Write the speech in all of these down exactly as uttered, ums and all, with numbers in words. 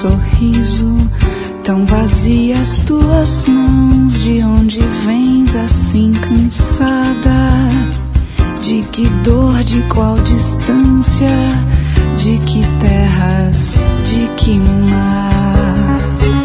sorriso, tão vazias tuas mãos. De onde vens assim cansada? De que dor, de qual distância? De que terras, de que mar?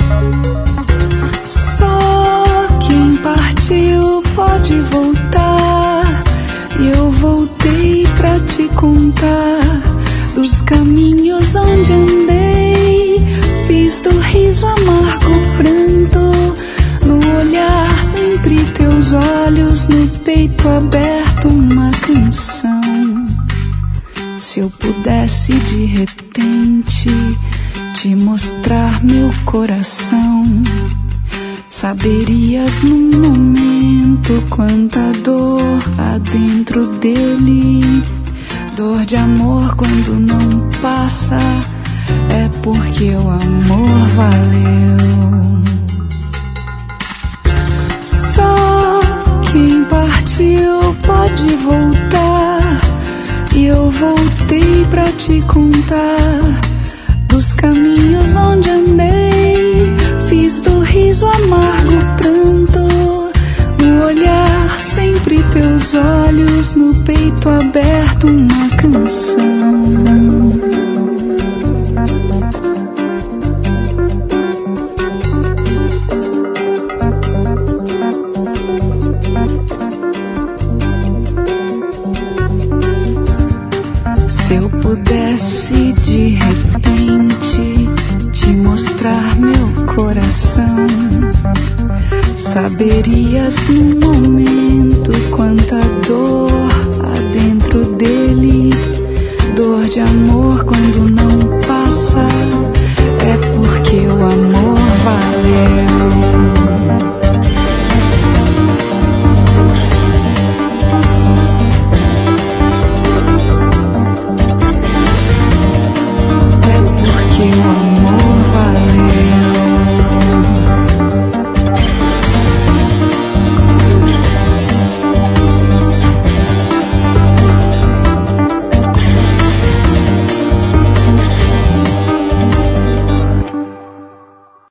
Só quem partiu pode voltar, e eu voltei pra te contar dos caminhos onde andei. Fiz do riso amargo pranto, no olhar sempre teus olhos, no peito aberto uma canção. Se eu pudesse de repente te mostrar meu coração, saberias num momento quanta dor há dentro dele. Dor de amor quando não passa, é porque o amor valeu. Só quem partiu pode voltar, e eu voltei pra te contar dos caminhos onde andei. Fiz do riso amargo pranto, no olhar sempre teus olhos, no peito aberto uma canção. Se eu pudesse de repente te mostrar meu coração, saberias num momento quanta dor há dentro dele. Dor de amor quando